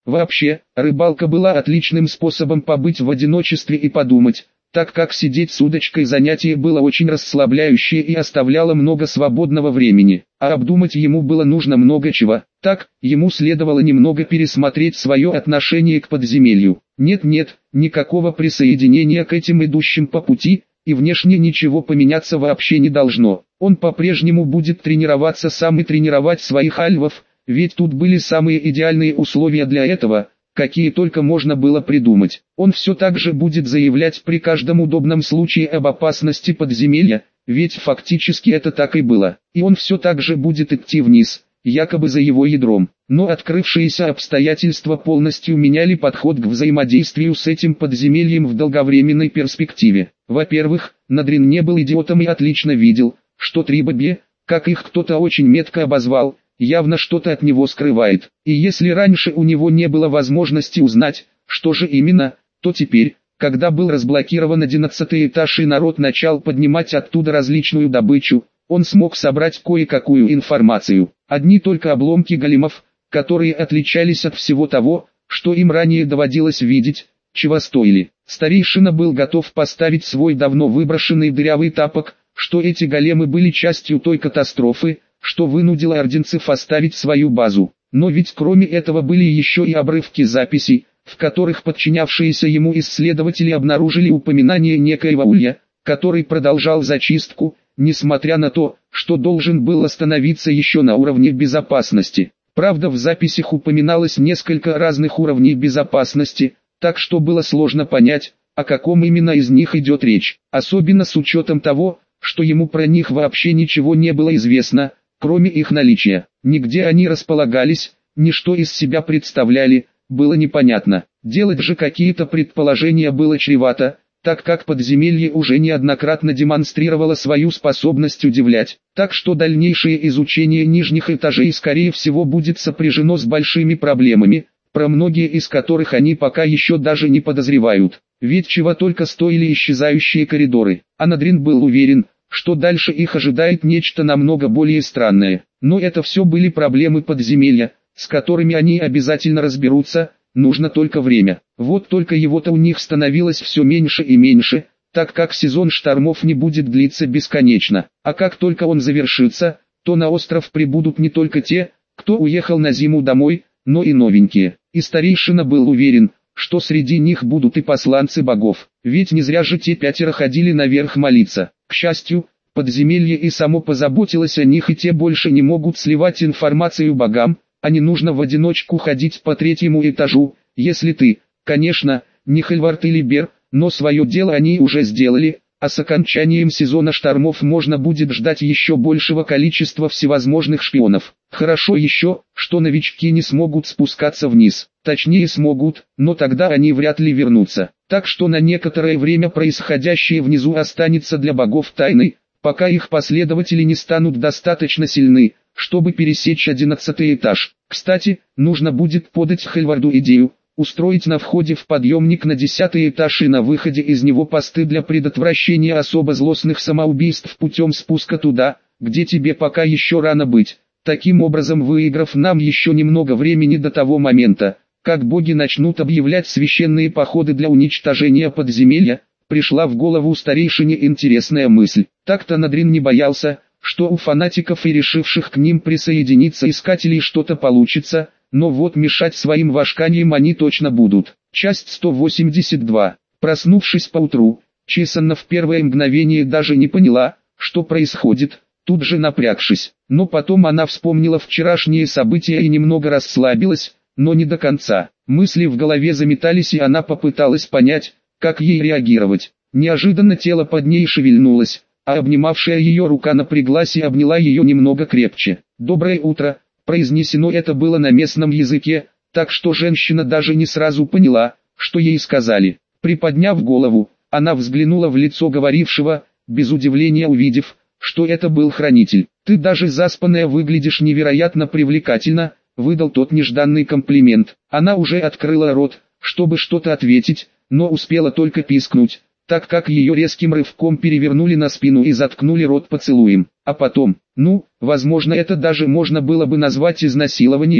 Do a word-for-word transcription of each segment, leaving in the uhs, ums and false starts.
Вообще, рыбалка была отличным способом побыть в одиночестве и подумать, так как сидеть с удочкой занятие было очень расслабляющее и оставляло много свободного времени, а обдумать ему было нужно много чего. Так, ему следовало немного пересмотреть свое отношение к подземелью. Нет-нет, никакого присоединения к этим идущим по пути, и внешне ничего поменяться вообще не должно. Он по-прежнему будет тренироваться сам и тренировать своих альвов, ведь тут были самые идеальные условия для этого, какие только можно было придумать. Он все так же будет заявлять при каждом удобном случае об опасности подземелья, ведь фактически это так и было. И он все так же будет идти вниз, якобы за его ядром. Но открывшиеся обстоятельства полностью меняли подход к взаимодействию с этим подземельем в долговременной перспективе. Во-первых, Надрин не был идиотом и отлично видел, что Трибобе, как их кто-то очень метко обозвал, явно что-то от него скрывает. И если раньше у него не было возможности узнать, что же именно, то теперь, когда был разблокирован одиннадцатый этаж и народ начал поднимать оттуда различную добычу, он смог собрать кое-какую информацию. Одни только обломки големов, которые отличались от всего того, что им ранее доводилось видеть, чего стоили. Старейшина был готов поставить свой давно выброшенный дырявый тапок, что эти големы были частью той катастрофы, что вынудило орденцев оставить свою базу. Но ведь кроме этого были еще и обрывки записей, в которых подчинявшиеся ему исследователи обнаружили упоминание некоего Улья, который продолжал зачистку, несмотря на то, что должен был остановиться еще на уровне безопасности. Правда, в записях упоминалось несколько разных уровней безопасности, так что было сложно понять, о каком именно из них идет речь, особенно с учетом того, что ему про них вообще ничего не было известно, кроме их наличия. Нигде они располагались, ни что из себя представляли, было непонятно. Делать же какие-то предположения было чревато, так как подземелье уже неоднократно демонстрировало свою способность удивлять. Так что дальнейшее изучение нижних этажей скорее всего будет сопряжено с большими проблемами, про многие из которых они пока еще даже не подозревают. Ведь чего только стоили исчезающие коридоры. А Надрин был уверен, что дальше их ожидает нечто намного более странное. Но это все были проблемы подземелья, с которыми они обязательно разберутся, нужно только время. Вот только его-то у них становилось все меньше и меньше, так как сезон штормов не будет длиться бесконечно. А как только он завершится, то на остров прибудут не только те, кто уехал на зиму домой, но и новенькие. И старейшина был уверен, что среди них будут и посланцы богов, ведь не зря же те пятеро ходили наверх молиться. К счастью, подземелье и само позаботилось о них, и те больше не могут сливать информацию богам, а не нужно в одиночку ходить по третьему этажу, если ты, конечно, не Хельвард или Бер, но свое дело они уже сделали, а с окончанием сезона штормов можно будет ждать еще большего количества всевозможных шпионов. Хорошо еще, что новички не смогут спускаться вниз, точнее смогут, но тогда они вряд ли вернутся. Так что на некоторое время происходящее внизу останется для богов тайной, пока их последователи не станут достаточно сильны, чтобы пересечь одиннадцатый этаж. Кстати, нужно будет подать Хельварду идею, устроить на входе в подъемник на десятый этаж и на выходе из него посты для предотвращения особо злостных самоубийств путем спуска туда, где тебе пока еще рано быть. Таким образом, выиграв нам еще немного времени до того момента, как боги начнут объявлять священные походы для уничтожения подземелья, пришла в голову старейшине интересная мысль. Так-то Надрин не боялся, что у фанатиков и решивших к ним присоединиться искателей что-то получится, но вот мешать своим вошканиям они точно будут. Часть сто восемьдесят два. Проснувшись поутру, Чесанна в первое мгновение даже не поняла, что происходит, тут же напрягшись. Но потом она вспомнила вчерашние события и немного расслабилась, но не до конца. Мысли в голове заметались, и она попыталась понять, как ей реагировать. Неожиданно тело под ней шевельнулось, а обнимавшая ее рука напряглась и обняла ее немного крепче. «Доброе утро», произнесено это было на местном языке, так что женщина даже не сразу поняла, что ей сказали. Приподняв голову, она взглянула в лицо говорившего, без удивления увидев, что это был хранитель. «Ты даже заспанная выглядишь невероятно привлекательно», выдал тот нежданный комплимент. Она уже открыла рот, чтобы что-то ответить, но успела только пискнуть, так как ее резким рывком перевернули на спину и заткнули рот поцелуем. А потом, ну, возможно, это даже можно было бы назвать изнасилованием,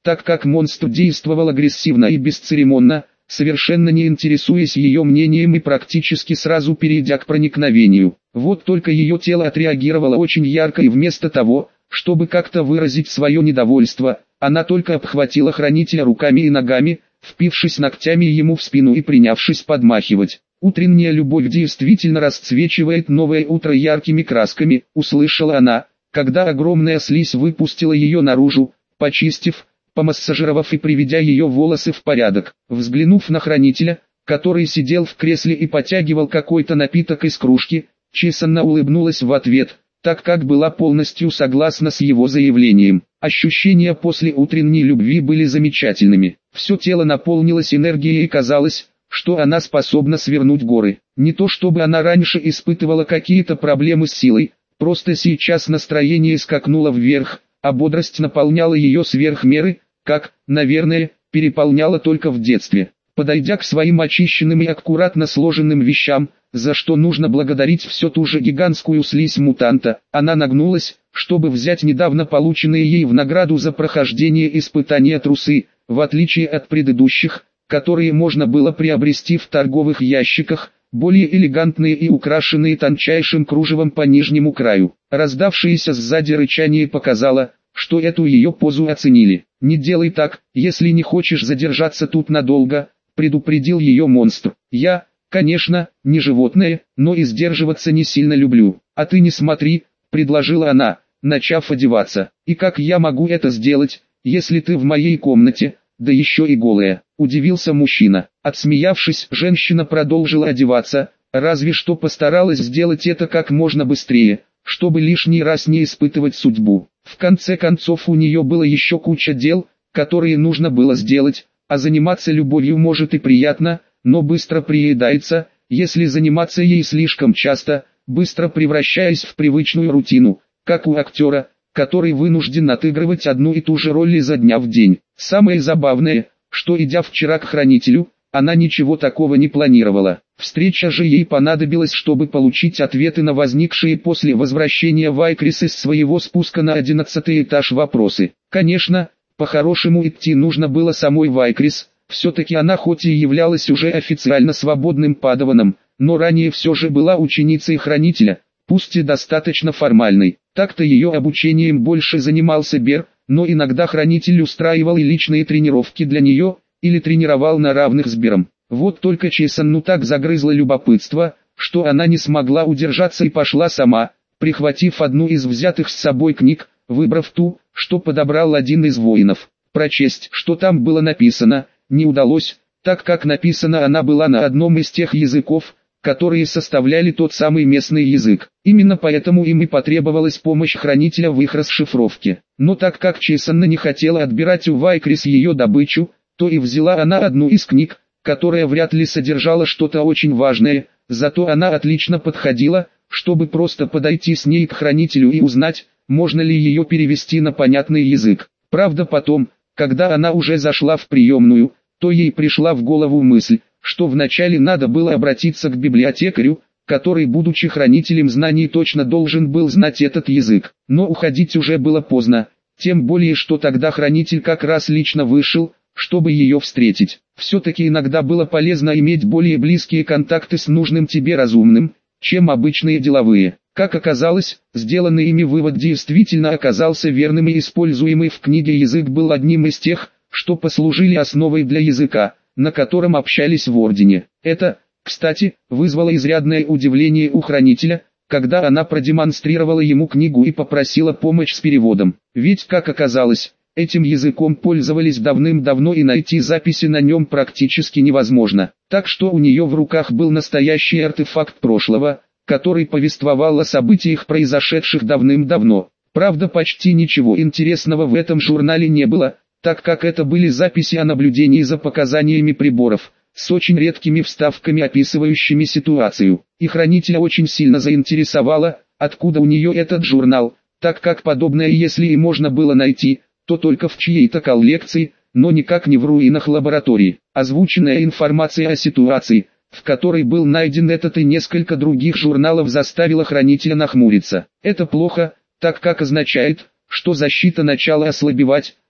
так как монстр действовал агрессивно и бесцеремонно, совершенно не интересуясь ее мнением и практически сразу перейдя к проникновению. Вот только ее тело отреагировало очень ярко, и вместо того, чтобы как-то выразить свое недовольство, она только обхватила хранителя руками и ногами, впившись ногтями ему в спину и принявшись подмахивать. «Утренняя любовь действительно расцвечивает новое утро яркими красками», — услышала она, когда огромная слизь выпустила ее наружу, почистив, помассажировав и приведя ее волосы в порядок. Взглянув на хранителя, который сидел в кресле и потягивал какой-то напиток из кружки, Чесанна улыбнулась в ответ, так как была полностью согласна с его заявлением. Ощущения после утренней любви были замечательными. Все тело наполнилось энергией и казалось, что она способна свернуть горы. Не то чтобы она раньше испытывала какие-то проблемы с силой, просто сейчас настроение скакнуло вверх, а бодрость наполняла ее сверх меры, как, наверное, переполняла только в детстве. Подойдя к своим очищенным и аккуратно сложенным вещам, за что нужно благодарить все ту же гигантскую слизь мутанта, она нагнулась, чтобы взять недавно полученные ей в награду за прохождение испытания трусы, в отличие от предыдущих, которые можно было приобрести в торговых ящиках, более элегантные и украшенные тончайшим кружевом по нижнему краю. Раздавшееся сзади рычание показало, что эту ее позу оценили. «Не делай так, если не хочешь задержаться тут надолго», — предупредил ее монстр. «Я, конечно, не животное, но и сдерживаться не сильно люблю. А ты не смотри», — предложила она, начав одеваться. «И как я могу это сделать, если ты в моей комнате, да еще и голая?» — удивился мужчина. Отсмеявшись, женщина продолжила одеваться, разве что постаралась сделать это как можно быстрее, чтобы лишний раз не испытывать судьбу. В конце концов, у нее было еще куча дел, которые нужно было сделать, а заниматься любовью может и приятно, но быстро приедается, если заниматься ей слишком часто, быстро превращаясь в привычную рутину, как у актера, который вынужден отыгрывать одну и ту же роль изо дня в день. Самое забавное, что идя вчера к хранителю, она ничего такого не планировала. Встреча же ей понадобилась, чтобы получить ответы на возникшие после возвращения Вайкрис из своего спуска на одиннадцатый этаж вопросы. Конечно, по-хорошему идти нужно было самой Вайкрис, все-таки она хоть и являлась уже официально свободным падаваном, но ранее все же была ученицей хранителя, пусть и достаточно формальной. Так-то ее обучением больше занимался Бер, но иногда хранитель устраивал и личные тренировки для нее, или тренировал на равных с Бером. Вот только Чесанну так загрызло любопытство, что она не смогла удержаться и пошла сама, прихватив одну из взятых с собой книг, выбрав ту, что подобрал один из воинов. Прочесть, что там было написано, не удалось, так как написана она была на одном из тех языков, которые составляли тот самый местный язык. Именно поэтому им и потребовалась помощь хранителя в их расшифровке. Но так как Чесанна не хотела отбирать у Вайкрис ее добычу, то и взяла она одну из книг, которая вряд ли содержала что-то очень важное, зато она отлично подходила, чтобы просто подойти с ней к хранителю и узнать, можно ли ее перевести на понятный язык. Правда потом, когда она уже зашла в приемную, то ей пришла в голову мысль, что вначале надо было обратиться к библиотекарю, который, будучи хранителем знаний, точно должен был знать этот язык. Но уходить уже было поздно, тем более что тогда хранитель как раз лично вышел, чтобы ее встретить. Все-таки иногда было полезно иметь более близкие контакты с нужным тебе разумным, чем обычные деловые. Как оказалось, сделанный ими вывод действительно оказался верным, и используемый в книге язык был одним из тех, что послужили основой для языка, на котором общались в Ордене. Это, кстати, вызвало изрядное удивление у хранителя, когда она продемонстрировала ему книгу и попросила помощь с переводом. Ведь, как оказалось, этим языком пользовались давным-давно, и найти записи на нем практически невозможно. Так что у нее в руках был настоящий артефакт прошлого, который повествовал о событиях, произошедших давным-давно. Правда, почти ничего интересного в этом журнале не было, так как это были записи о наблюдении за показаниями приборов, с очень редкими вставками, описывающими ситуацию. И хранителя очень сильно заинтересовало, откуда у нее этот журнал, так как подобное, если и можно было найти, то только в чьей-то коллекции, но никак не в руинах лаборатории. Озвученная информация о ситуации, в которой был найден этот и несколько других журналов, заставила хранителя нахмуриться. Это плохо, так как означает, что защита начала ослабевать,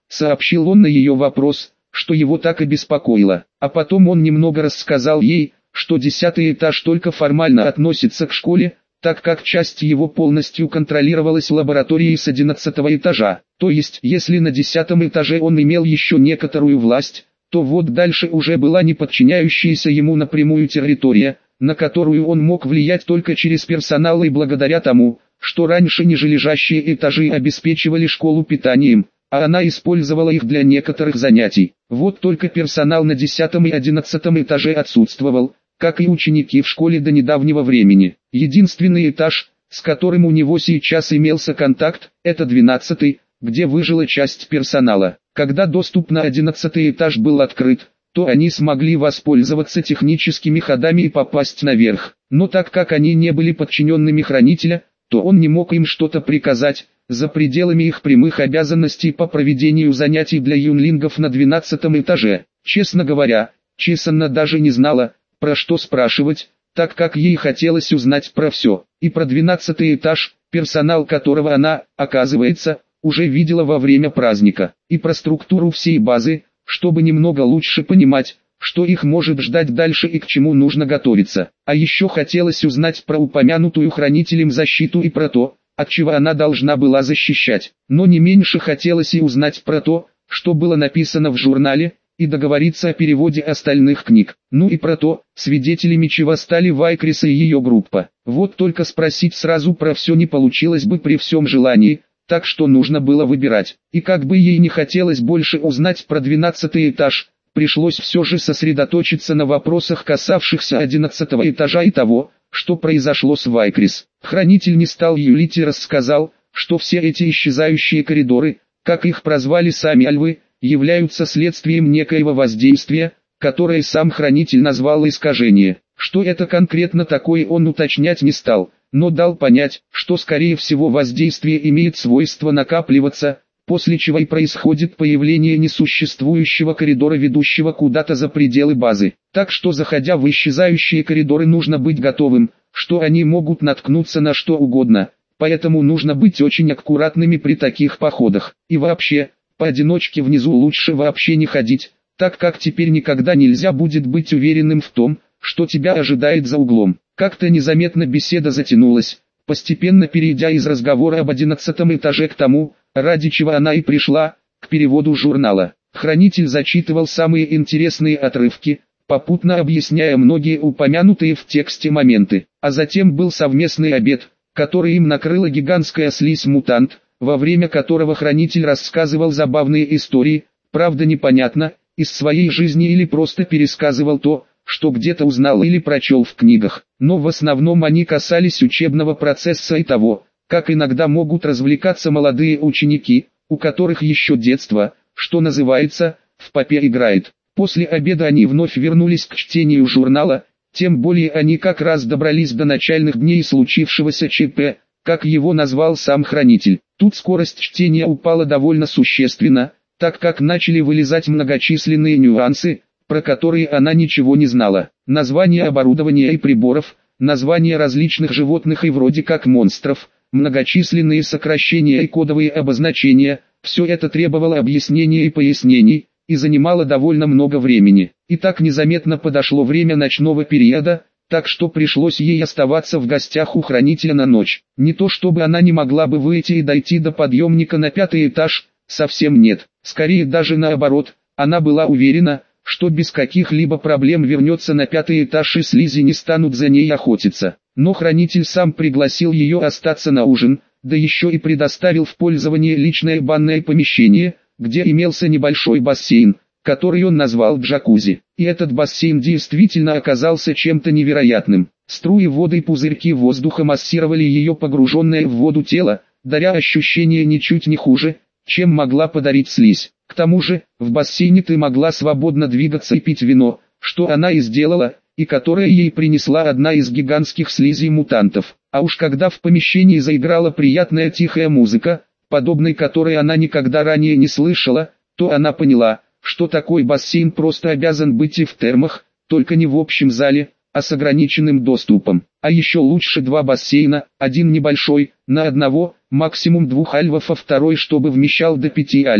сообщил он на ее вопрос, что его так и беспокоило. А потом он немного рассказал ей, что десятый этаж только формально относится к школе, так как часть его полностью контролировалась лабораторией с одиннадцатого этажа. То есть, если на десятом этаже он имел еще некоторую власть, то вот дальше уже была не подчиняющаяся ему напрямую территория, на которую он мог влиять только через персонал и благодаря тому, что раньше нижележащие этажи обеспечивали школу питанием, а она использовала их для некоторых занятий. Вот только персонал на десятом и одиннадцатом этаже отсутствовал, как и ученики в школе до недавнего времени. Единственный этаж, с которым у него сейчас имелся контакт, это двенадцатый, где выжила часть персонала. Когда доступ на одиннадцатый этаж был открыт, то они смогли воспользоваться техническими ходами и попасть наверх. Но так как они не были подчиненными хранителя, то он не мог им что-то приказать, за пределами их прямых обязанностей по проведению занятий для юнлингов на двенадцатом этаже. Честно говоря, Чесанна даже не знала, про что спрашивать, так как ей хотелось узнать про все. И про двенадцатый этаж, персонал которого она, оказывается, уже видела во время праздника. И про структуру всей базы, чтобы немного лучше понимать, что их может ждать дальше и к чему нужно готовиться. А еще хотелось узнать про упомянутую хранителем защиту и про то, от чего она должна была защищать. Но не меньше хотелось и узнать про то, что было написано в журнале, и договориться о переводе остальных книг. Ну и про то, свидетелями чего стали Вайкрис и ее группа. Вот только спросить сразу про все не получилось бы при всем желании, так что нужно было выбирать. И как бы ей не хотелось больше узнать про двенадцатый этаж, пришлось все же сосредоточиться на вопросах, касавшихся одиннадцатого этажа и того, что произошло с Вайкрис. Хранитель не стал юлить и рассказал, что все эти исчезающие коридоры, как их прозвали сами альвы, являются следствием некоего воздействия, которое сам хранитель назвал искажение. Что это конкретно такое, он уточнять не стал, но дал понять, что скорее всего воздействие имеет свойство накапливаться, после чего и происходит появление несуществующего коридора, ведущего куда-то за пределы базы. Так что, заходя в исчезающие коридоры, нужно быть готовым, что они могут наткнуться на что угодно, поэтому нужно быть очень аккуратными при таких походах. И вообще, поодиночке внизу лучше вообще не ходить, так как теперь никогда нельзя будет быть уверенным в том, что тебя ожидает за углом. Как-то незаметно беседа затянулась, постепенно перейдя из разговора об одиннадцатом этаже к тому, ради чего она и пришла, к переводу журнала. Хранитель зачитывал самые интересные отрывки, попутно объясняя многие упомянутые в тексте моменты. А затем был совместный обед, который им накрыла гигантская слизь-мутант, во время которого хранитель рассказывал забавные истории, правда непонятно, из своей жизни или просто пересказывал то, что где-то узнал или прочел в книгах. Но в основном они касались учебного процесса и того, как иногда могут развлекаться молодые ученики, у которых еще детство, что называется, в попе играет. После обеда они вновь вернулись к чтению журнала, тем более они как раз добрались до начальных дней случившегося ЧП, как его назвал сам хранитель. Тут скорость чтения упала довольно существенно, так как начали вылезать многочисленные нюансы, про которые она ничего не знала. Названия оборудования и приборов, названия различных животных и вроде как монстров, многочисленные сокращения и кодовые обозначения, все это требовало объяснения и пояснений, и занимало довольно много времени. И так незаметно подошло время ночного периода, так что пришлось ей оставаться в гостях у хранителя на ночь. Не то чтобы она не могла бы выйти и дойти до подъемника на пятый этаж, совсем нет. Скорее даже наоборот, она была уверена, что без каких-либо проблем вернется на пятый этаж и слизи не станут за ней охотиться. Но хранитель сам пригласил ее остаться на ужин, да еще и предоставил в пользование личное банное помещение, где имелся небольшой бассейн, который он назвал джакузи. И этот бассейн действительно оказался чем-то невероятным. Струи воды и пузырьки воздуха массировали ее погруженное в воду тело, даря ощущение ничуть не хуже, чем могла подарить слизь. К тому же, в бассейне ты могла свободно двигаться и пить вино, что она и сделала, и которое ей принесла одна из гигантских слизей-мутантов. А уж когда в помещении заиграла приятная тихая музыка, подобной которой она никогда ранее не слышала, то она поняла, что такой бассейн просто обязан быть и в термах, только не в общем зале, а с ограниченным доступом. А еще лучше два бассейна, один небольшой, на одного, максимум двух альвов, а второй чтобы вмещал до пяти альвов.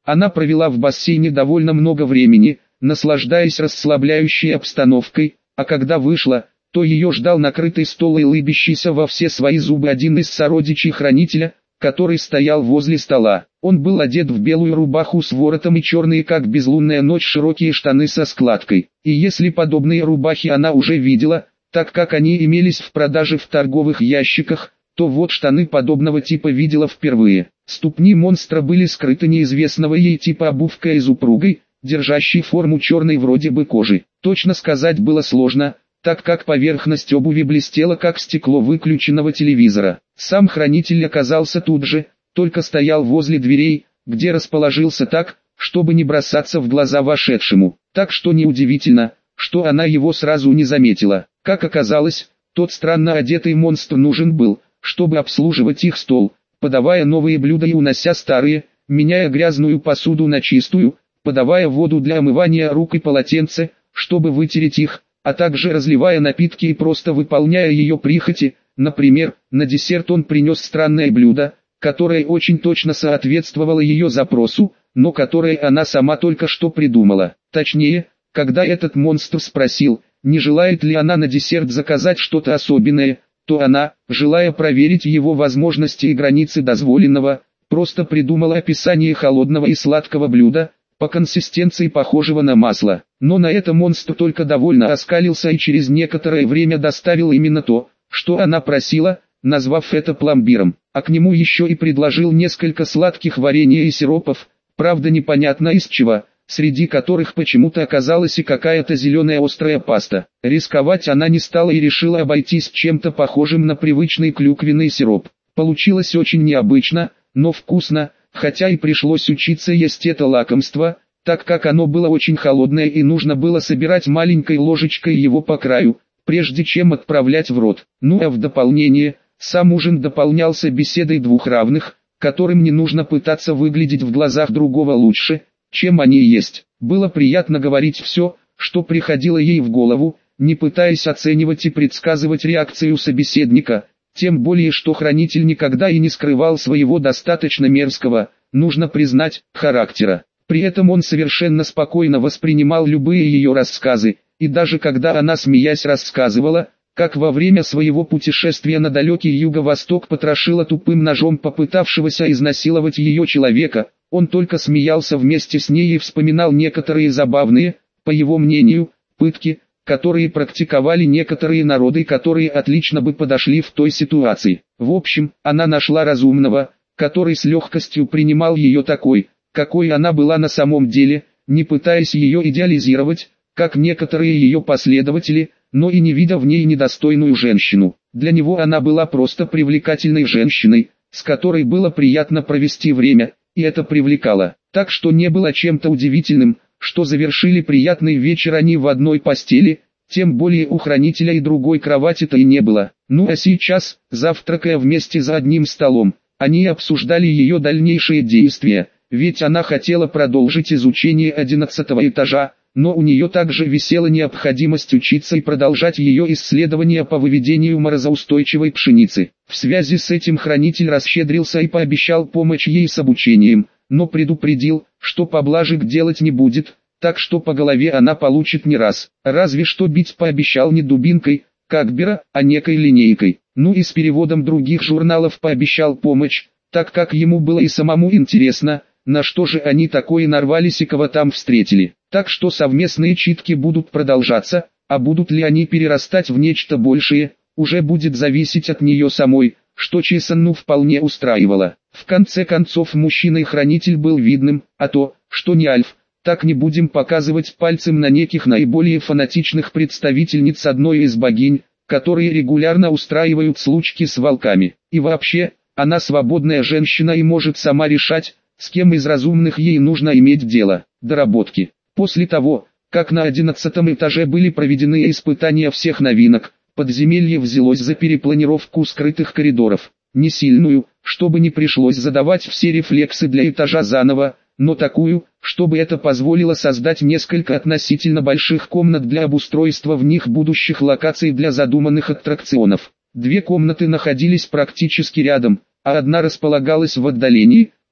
Она провела в бассейне довольно много времени, наслаждаясь расслабляющей обстановкой, а когда вышла, то ее ждал накрытый стол и улыбящийся во все свои зубы один из сородичей хранителя, который стоял возле стола. Он был одет в белую рубаху с воротом и черные как безлунная ночь широкие штаны со складкой. И если подобные рубахи она уже видела, так как они имелись в продаже в торговых ящиках, то вот штаны подобного типа видела впервые. Ступни монстра были скрыты неизвестного ей типа обувкой из упругой, держащей форму черной вроде бы кожи. Точно сказать было сложно, так как поверхность обуви блестела как стекло выключенного телевизора. Сам хранитель оказался тут же, только стоял возле дверей, где расположился так, чтобы не бросаться в глаза вошедшему. Так что неудивительно, что она его сразу не заметила. Как оказалось, тот странно одетый монстр нужен был, чтобы обслуживать их стол, подавая новые блюда и унося старые, меняя грязную посуду на чистую, подавая воду для омывания рук и полотенце, чтобы вытереть их, а также разливая напитки и просто выполняя ее прихоти. Например, на десерт он принес странное блюдо, которое очень точно соответствовало ее запросу, но которое она сама только что придумала. Точнее, когда этот монстр спросил, не желает ли она на десерт заказать что-то особенное, то она, желая проверить его возможности и границы дозволенного, просто придумала описание холодного и сладкого блюда, по консистенции похожего на масло. Но на это монстр только довольно оскалился и через некоторое время доставил именно то, что она просила, назвав это пломбиром, а к нему еще и предложил несколько сладких варенья и сиропов, правда непонятно из чего, среди которых почему-то оказалась и какая-то зеленая острая паста. Рисковать она не стала и решила обойтись чем-то похожим на привычный клюквенный сироп. Получилось очень необычно, но вкусно, хотя и пришлось учиться есть это лакомство, так как оно было очень холодное и нужно было собирать маленькой ложечкой его по краю, прежде чем отправлять в рот. Ну а в дополнение, сам ужин дополнялся беседой двух равных, которым не нужно пытаться выглядеть в глазах другого лучше, чем они есть. Было приятно говорить все, что приходило ей в голову, не пытаясь оценивать и предсказывать реакцию собеседника, тем более что хранитель никогда и не скрывал своего достаточно мерзкого, нужно признать, характера. При этом он совершенно спокойно воспринимал любые ее рассказы, и даже когда она смеясь рассказывала, как во время своего путешествия на далекий юго-восток потрошила тупым ножом попытавшегося изнасиловать ее человека, он только смеялся вместе с ней и вспоминал некоторые забавные, по его мнению, пытки, которые практиковали некоторые народы, которые отлично бы подошли в той ситуации. В общем, она нашла разумного, который с легкостью принимал ее такой, какой она была на самом деле, не пытаясь ее идеализировать, как некоторые ее последователи, но и не видя в ней недостойную женщину. Для него она была просто привлекательной женщиной, с которой было приятно провести время, и это привлекало. Так что не было чем-то удивительным, что завершили приятный вечер они в одной постели, тем более у хранителя и другой кровати-то и не было. Ну а сейчас, завтракая вместе за одним столом, они обсуждали ее дальнейшие действия, ведь она хотела продолжить изучение одиннадцатого этажа, но у нее также висела необходимость учиться и продолжать ее исследования по выведению морозоустойчивой пшеницы. В связи с этим хранитель расщедрился и пообещал помочь ей с обучением, но предупредил, что поблажек делать не будет, так что по голове она получит не раз, разве что бить пообещал не дубинкой, как Бера, а некой линейкой. Ну и с переводом других журналов пообещал помощь, так как ему было и самому интересно, на что же они такое нарвались и кого там встретили. Так что совместные читки будут продолжаться, а будут ли они перерастать в нечто большее, уже будет зависеть от нее самой, что Чесанну вполне устраивало. В конце концов мужчиной-хранитель был видным, а то, что не Альф, так не будем показывать пальцем на неких наиболее фанатичных представительниц одной из богинь, которые регулярно устраивают случки с волками. И вообще, она свободная женщина и может сама решать, с кем из разумных ей нужно иметь дело. Доработки. После того, как на одиннадцатом этаже были проведены испытания всех новинок, подземелье взялось за перепланировку скрытых коридоров. Не сильную, чтобы не пришлось задавать все рефлексы для этажа заново, но такую, чтобы это позволило создать несколько относительно больших комнат для обустройства в них будущих локаций для задуманных аттракционов. Две комнаты находились практически рядом, а одна располагалась в отдалении,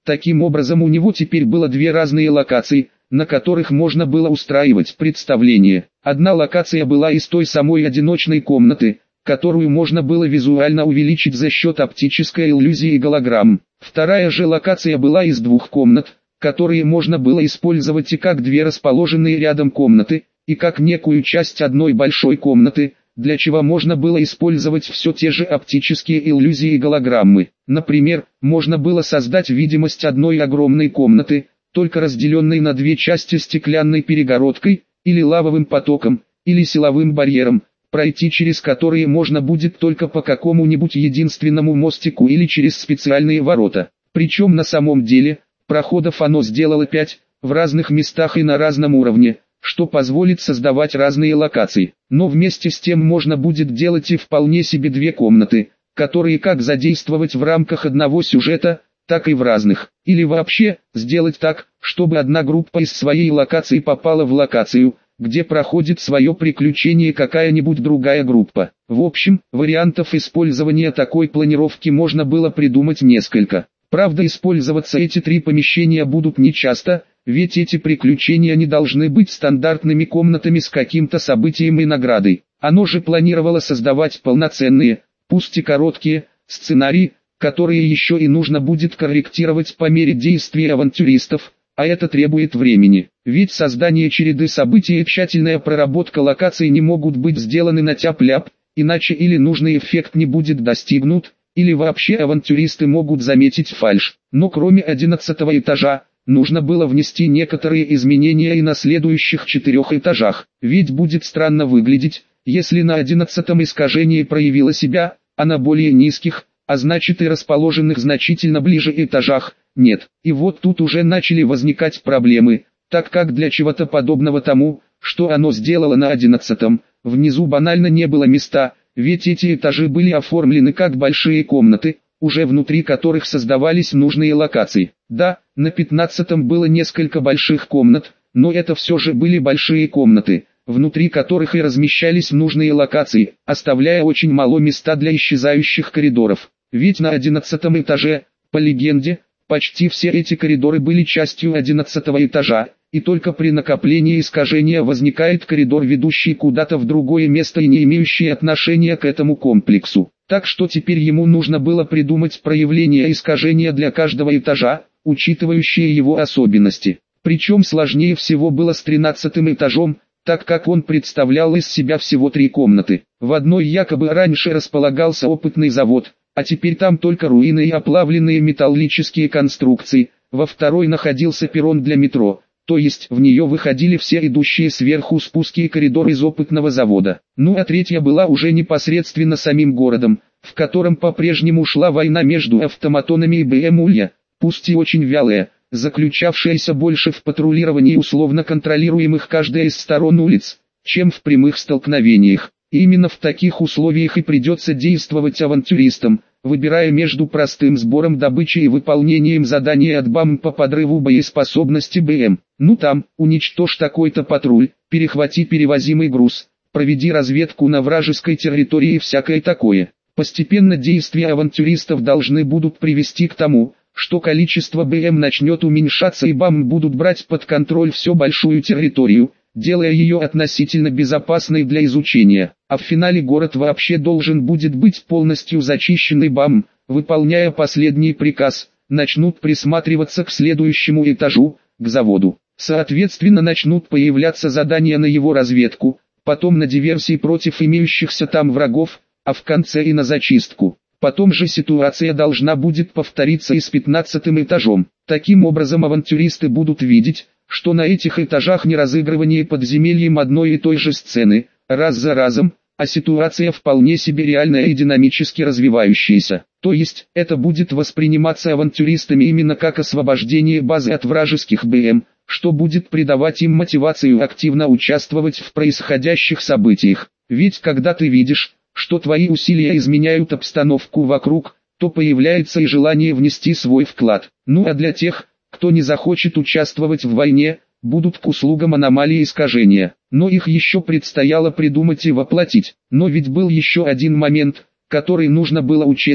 Таким образом у него теперь было две разные локации, на которых можно было устраивать представление. Одна локация была из той самой одиночной комнаты, которую можно было визуально увеличить за счет оптической иллюзии и голограмм. Вторая же локация была из двух комнат, которые можно было использовать и как две расположенные рядом комнаты, и как некую часть одной большой комнаты, для чего можно было использовать все те же оптические иллюзии и голограммы. Например, можно было создать видимость одной огромной комнаты, только разделенной на две части стеклянной перегородкой, или лавовым потоком, или силовым барьером, пройти через которые можно будет только по какому-нибудь единственному мостику или через специальные ворота. Причем на самом деле, проходов оно сделало пять, в разных местах и на разном уровне, что позволит создавать разные локации. Но вместе с тем можно будет делать и вполне себе две комнаты, которые как задействовать в рамках одного сюжета, так и в разных. Или вообще, сделать так, чтобы одна группа из своей локации попала в локацию, где проходит свое приключение какая-нибудь другая группа. В общем, вариантов использования такой планировки можно было придумать несколько. Правда, использоваться эти три помещения будут нечасто, ведь эти приключения не должны быть стандартными комнатами с каким-то событием и наградой. Оно же планировало создавать полноценные, пусть и короткие, сценарии, которые еще и нужно будет корректировать по мере действий авантюристов, а это требует времени. Ведь создание череды событий и тщательная проработка локаций не могут быть сделаны на тяп-ляп, иначе или нужный эффект не будет достигнут, или вообще авантюристы могут заметить фальшь. Но кроме одиннадцатого этажа, нужно было внести некоторые изменения и на следующих четырех этажах. Ведь будет странно выглядеть, если на одиннадцатом искажение проявило себя, а на более низких, а значит и расположенных значительно ближе этажах, нет. И вот тут уже начали возникать проблемы, так как для чего-то подобного тому, что оно сделало на одиннадцатом, внизу банально не было места, ведь эти этажи были оформлены как большие комнаты, уже внутри которых создавались нужные локации. Да, на пятнадцатом было несколько больших комнат, но это все же были большие комнаты, внутри которых и размещались нужные локации, оставляя очень мало места для исчезающих коридоров. Ведь на одиннадцатом этаже, по легенде, почти все эти коридоры были частью одиннадцатого этажа, и только при накоплении искажения возникает коридор, ведущий куда-то в другое место и не имеющий отношения к этому комплексу. Так что теперь ему нужно было придумать проявление искажения для каждого этажа, учитывающие его особенности. Причем сложнее всего было с тринадцатым этажом, так как он представлял из себя всего три комнаты. В одной якобы раньше располагался опытный завод, а теперь там только руины и оплавленные металлические конструкции. Во второй находился перрон для метро, то есть в нее выходили все идущие сверху спуски и коридоры из опытного завода. Ну а третья была уже непосредственно самим городом, в котором по-прежнему шла война между автоматонами и бэ эм Улья, пусть и очень вялая, заключавшаяся больше в патрулировании условно контролируемых каждая из сторон улиц, чем в прямых столкновениях. И именно в таких условиях и придется действовать авантюристам, выбирая между простым сбором добычи и выполнением задания от БАМ по подрыву боеспособности бэ эм. Ну там, уничтожь такой-то патруль, перехвати перевозимый груз, проведи разведку на вражеской территории и всякое такое. Постепенно действия авантюристов должны будут привести к тому, что количество бэ эм начнет уменьшаться и БАМ будут брать под контроль всю большую территорию, делая ее относительно безопасной для изучения, а в финале город вообще должен будет быть полностью зачищенный БАМ. Выполняя последний приказ, начнут присматриваться к следующему этажу, к заводу. Соответственно начнут появляться задания на его разведку, потом на диверсии против имеющихся там врагов, а в конце и на зачистку. Потом же ситуация должна будет повториться и с пятнадцатым этажом. Таким образом авантюристы будут видеть, что на этих этажах не разыгрывание подземельем одной и той же сцены, раз за разом, а ситуация вполне себе реальная и динамически развивающаяся. То есть, это будет восприниматься авантюристами именно как освобождение базы от вражеских бэ эм, что будет придавать им мотивацию активно участвовать в происходящих событиях. Ведь когда ты видишь, что твои усилия изменяют обстановку вокруг, то появляется и желание внести свой вклад. Ну а для тех, кто не захочет участвовать в войне, будут к услугам аномалии искажения. Но их еще предстояло придумать и воплотить. Но ведь был еще один момент, который нужно было учесть.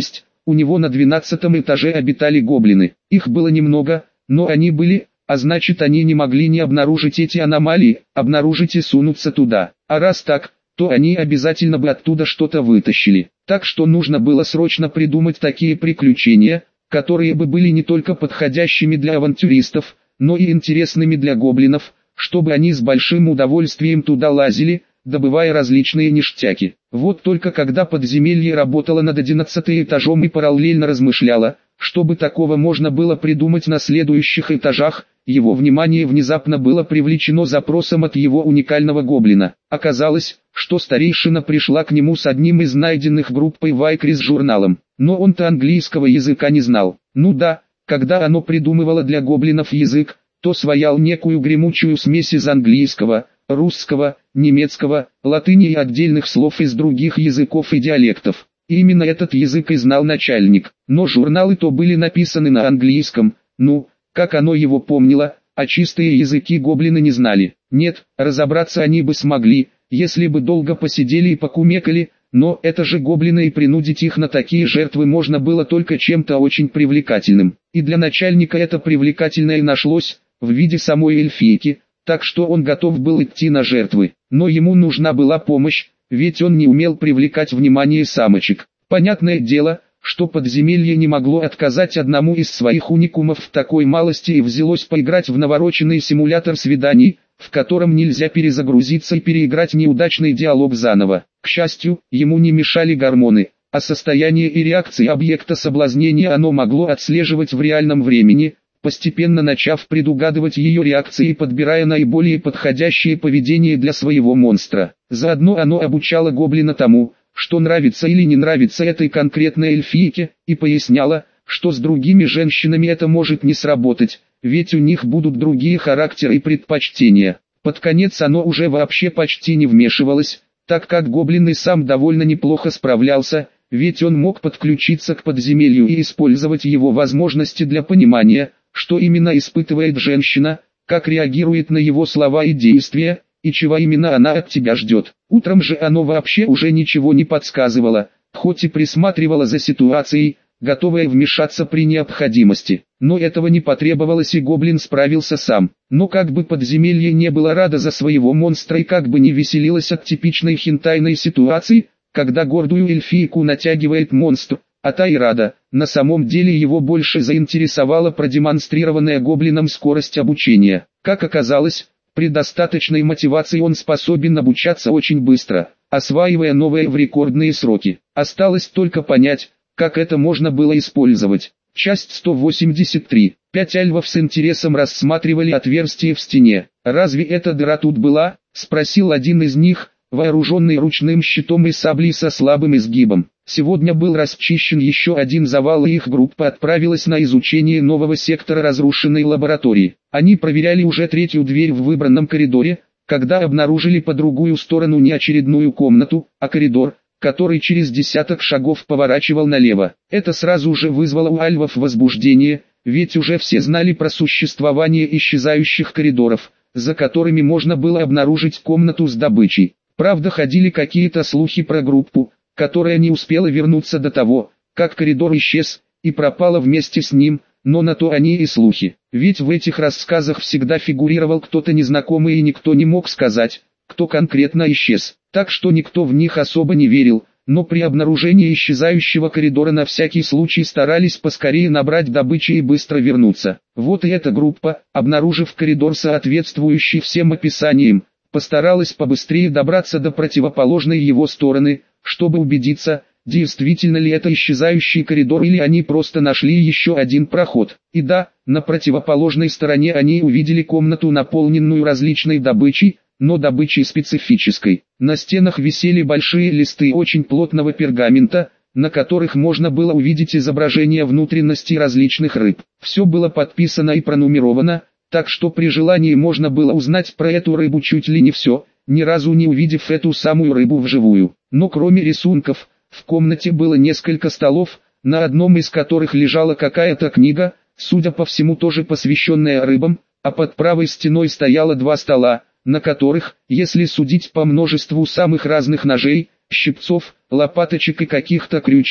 у него на двенадцатом этаже обитали гоблины. Их было немного, но они были, а значит они не могли не обнаружить эти аномалии, обнаружить и сунуться туда. А раз так, то они обязательно бы оттуда что-то вытащили. Так что нужно было срочно придумать такие приключения, которые бы были не только подходящими для авантюристов, но и интересными для гоблинов, чтобы они с большим удовольствием туда лазили, добывая различные ништяки. Вот только когда подземелье работало над одиннадцатым этажом и параллельно размышляло, чтобы такого можно было придумать на следующих этажах, его внимание внезапно было привлечено запросом от его уникального гоблина. Оказалось, что старейшина пришла к нему с одним из найденных группой Вайкри с журналом, но он-то английского языка не знал. Ну да, когда оно придумывало для гоблинов язык, то своял некую гремучую смесь из английского, русского, немецкого, латыни и отдельных слов из других языков и диалектов. И именно этот язык и знал начальник, но журналы то были написаны на английском, ну, как оно его помнило, а чистые языки гоблины не знали. Нет, разобраться они бы смогли, если бы долго посидели и покумекали, но это же гоблины, и принудить их на такие жертвы можно было только чем-то очень привлекательным. И для начальника это привлекательное нашлось, в виде самой эльфийки, так что он готов был идти на жертвы. Но ему нужна была помощь, ведь он не умел привлекать внимание самочек. Понятное дело, что подземелье не могло отказать одному из своих уникумов в такой малости и взялось поиграть в навороченный симулятор свиданий, в котором нельзя перезагрузиться и переиграть неудачный диалог заново. К счастью, ему не мешали гормоны, а состояние и реакции объекта соблазнения оно могло отслеживать в реальном времени, постепенно начав предугадывать ее реакции и подбирая наиболее подходящее поведение для своего монстра. Заодно оно обучало гоблина тому, что нравится или не нравится этой конкретной эльфийке, и поясняло, что с другими женщинами это может не сработать, ведь у них будут другие характеры и предпочтения. Под конец оно уже вообще почти не вмешивалось, так как гоблин и сам довольно неплохо справлялся, ведь он мог подключиться к подземелью и использовать его возможности для понимания, что именно испытывает женщина, как реагирует на его слова и действия, и чего именно она от тебя ждет. Утром же оно вообще уже ничего не подсказывало, хоть и присматривало за ситуацией, готовое вмешаться при необходимости. Но этого не потребовалось, и гоблин справился сам. Но как бы подземелье не было радо за своего монстра и как бы не веселилось от типичной хентайной ситуации, когда гордую эльфийку натягивает монстр, а та и рада, на самом деле его больше заинтересовала продемонстрированная гоблином скорость обучения. Как оказалось, при достаточной мотивации он способен обучаться очень быстро, осваивая новое в рекордные сроки. Осталось только понять, как это можно было использовать. Часть сто восемьдесят три. Пять альвов с интересом рассматривали отверстие в стене. «Разве эта дыра тут была?» — спросил один из них, вооруженный ручным щитом и саблей со слабым изгибом. Сегодня был расчищен еще один завал, и их группа отправилась на изучение нового сектора разрушенной лаборатории. Они проверяли уже третью дверь в выбранном коридоре, когда обнаружили по другую сторону не очередную комнату, а коридор, который через десяток шагов поворачивал налево. Это сразу же вызвало у альвов возбуждение, ведь уже все знали про существование исчезающих коридоров, за которыми можно было обнаружить комнату с добычей. Правда, ходили какие-то слухи про группу, которая не успела вернуться до того, как коридор исчез, и пропала вместе с ним, но на то они и слухи. Ведь в этих рассказах всегда фигурировал кто-то незнакомый, и никто не мог сказать, кто конкретно исчез. Так что никто в них особо не верил, но при обнаружении исчезающего коридора на всякий случай старались поскорее набрать добычи и быстро вернуться. Вот и эта группа, обнаружив коридор соответствующий всем описаниям, постаралась побыстрее добраться до противоположной его стороны, чтобы убедиться, действительно ли это исчезающий коридор или они просто нашли еще один проход. И да, на противоположной стороне они увидели комнату, наполненную различной добычей, но добычей специфической. На стенах висели большие листы очень плотного пергамента, на которых можно было увидеть изображения внутренностей различных рыб. Все было подписано и пронумеровано, так что при желании можно было узнать про эту рыбу чуть ли не все, ни разу не увидев эту самую рыбу вживую. Но кроме рисунков, в комнате было несколько столов, на одном из которых лежала какая-то книга, судя по всему тоже посвященная рыбам, а под правой стеной стояло два стола, на которых, если судить по множеству самых разных ножей, щипцов, лопаточек и каких-то крючьев,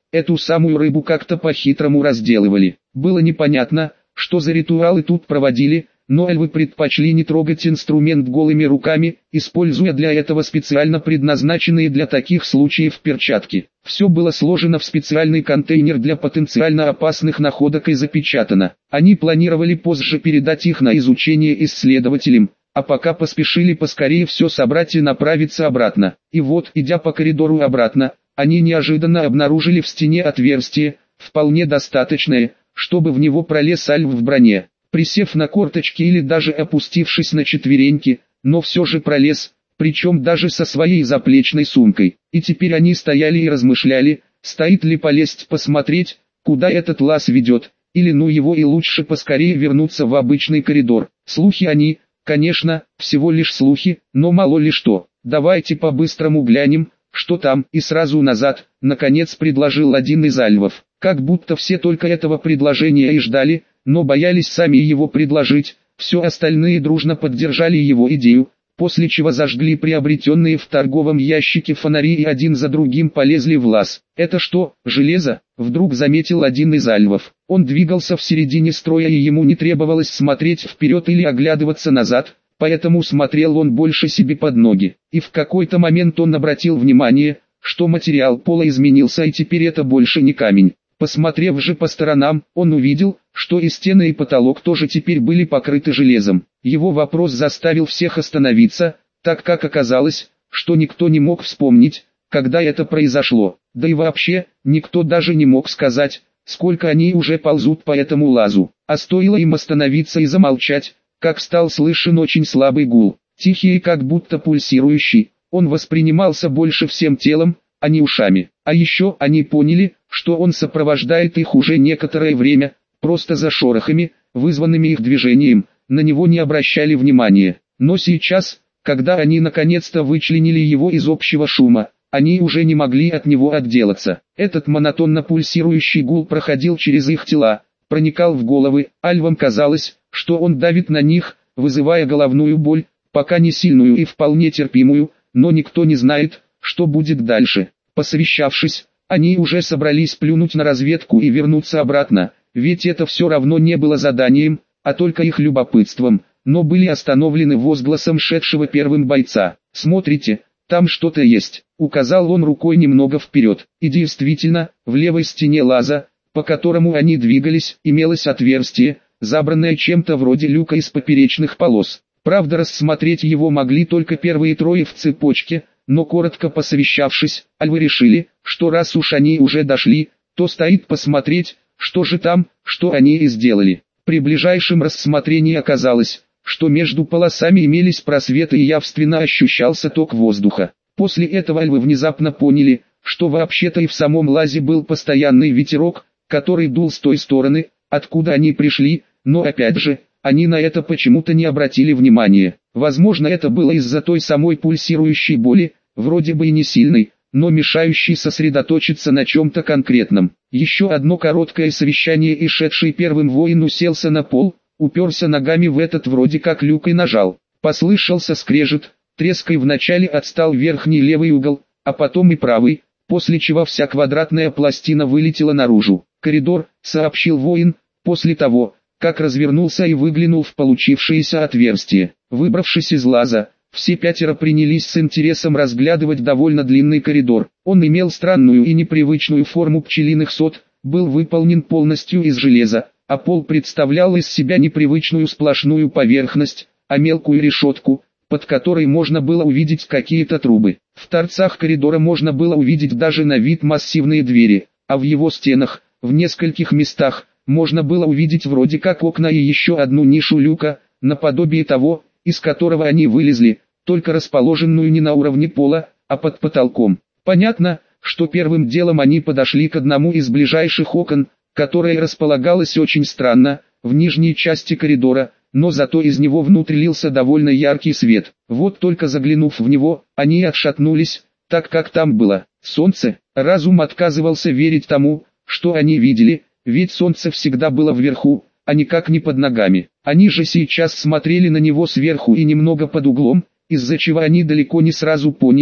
эту самую рыбу как-то по-хитрому разделывали. Было непонятно, что за ритуалы тут проводили, но эльвы предпочли не трогать инструмент голыми руками, используя для этого специально предназначенные для таких случаев перчатки. Все было сложено в специальный контейнер для потенциально опасных находок и запечатано. Они планировали позже передать их на изучение исследователям, а пока поспешили поскорее все собрать и направиться обратно. И вот, идя по коридору обратно, они неожиданно обнаружили в стене отверстие, вполне достаточное, чтобы в него пролез Альв в броне. Присев на корточки или даже опустившись на четвереньки, но все же пролез, причем даже со своей заплечной сумкой. И теперь они стояли и размышляли, стоит ли полезть посмотреть, куда этот лаз ведет, или ну его и лучше поскорее вернуться в обычный коридор. Слухи они, конечно, всего лишь слухи, но мало ли что. Давайте по-быстрому глянем, что там, и сразу назад, наконец предложил один из альвов. Как будто все только этого предложения и ждали, но боялись сами его предложить, все остальные дружно поддержали его идею, после чего зажгли приобретенные в торговом ящике фонари и один за другим полезли в лаз. «Это что, железо?» — вдруг заметил один из альвов. Он двигался в середине строя и ему не требовалось смотреть вперед или оглядываться назад, поэтому смотрел он больше себе под ноги. И в какой-то момент он обратил внимание, что материал пола изменился и теперь это больше не камень. Посмотрев же по сторонам, он увидел, что и стены и потолок тоже теперь были покрыты железом. Его вопрос заставил всех остановиться, так как оказалось, что никто не мог вспомнить, когда это произошло. Да и вообще, никто даже не мог сказать, сколько они уже ползут по этому лазу. А стоило им остановиться и замолчать, как стал слышен очень слабый гул, тихий и как будто пульсирующий. Он воспринимался больше всем телом, а не ушами. А еще они поняли, что он сопровождает их уже некоторое время, просто за шорохами, вызванными их движением, на него не обращали внимания. Но сейчас, когда они наконец-то вычленили его из общего шума, они уже не могли от него отделаться. Этот монотонно пульсирующий гул проходил через их тела, проникал в головы, альвам казалось, что он давит на них, вызывая головную боль, пока не сильную и вполне терпимую, но никто не знает, что будет дальше. Посовещавшись, они уже собрались плюнуть на разведку и вернуться обратно, ведь это все равно не было заданием, а только их любопытством, но были остановлены возгласом шедшего первым бойца. «Смотрите, там что-то есть», — указал он рукой немного вперед. И действительно, в левой стене лаза, по которому они двигались, имелось отверстие, забранное чем-то вроде люка из поперечных полос. Правда, рассмотреть его могли только первые трое в цепочке, но коротко посовещавшись, альвы решили, что раз уж они уже дошли, то стоит посмотреть, что же там, что они и сделали. При ближайшем рассмотрении оказалось, что между полосами имелись просветы и явственно ощущался ток воздуха. После этого альвы внезапно поняли, что вообще-то и в самом лазе был постоянный ветерок, который дул с той стороны, откуда они пришли, но опять же, они на это почему-то не обратили внимания. Возможно, это было из-за той самой пульсирующей боли, вроде бы и не сильной, но мешающей сосредоточиться на чем-то конкретном. Еще одно короткое совещание, и шедший первым воин уселся на пол, уперся ногами в этот вроде как люк и нажал. Послышался скрежет, треск, и вначале отстал верхний левый угол, а потом и правый, после чего вся квадратная пластина вылетела наружу. «Коридор», — сообщил воин, после того, как развернулся и выглянул в получившееся отверстие. Выбравшись из лаза, все пятеро принялись с интересом разглядывать довольно длинный коридор. Он имел странную и непривычную форму пчелиных сот, был выполнен полностью из железа, а пол представлял из себя непривычную сплошную поверхность, а мелкую решетку, под которой можно было увидеть какие-то трубы. В торцах коридора можно было увидеть даже на вид массивные двери, а в его стенах, в нескольких местах, можно было увидеть вроде как окна и еще одну нишу люка, наподобие того, из которого они вылезли, только расположенную не на уровне пола, а под потолком. Понятно, что первым делом они подошли к одному из ближайших окон, которое располагалось очень странно, в нижней части коридора, но зато из него внутрь лился довольно яркий свет. Вот только заглянув в него, они отшатнулись, так как там было солнце. Разум отказывался верить тому, что они видели, ведь солнце всегда было вверху, а никак не под ногами. Они же сейчас смотрели на него сверху и немного под углом, из-за чего они далеко не сразу поняли,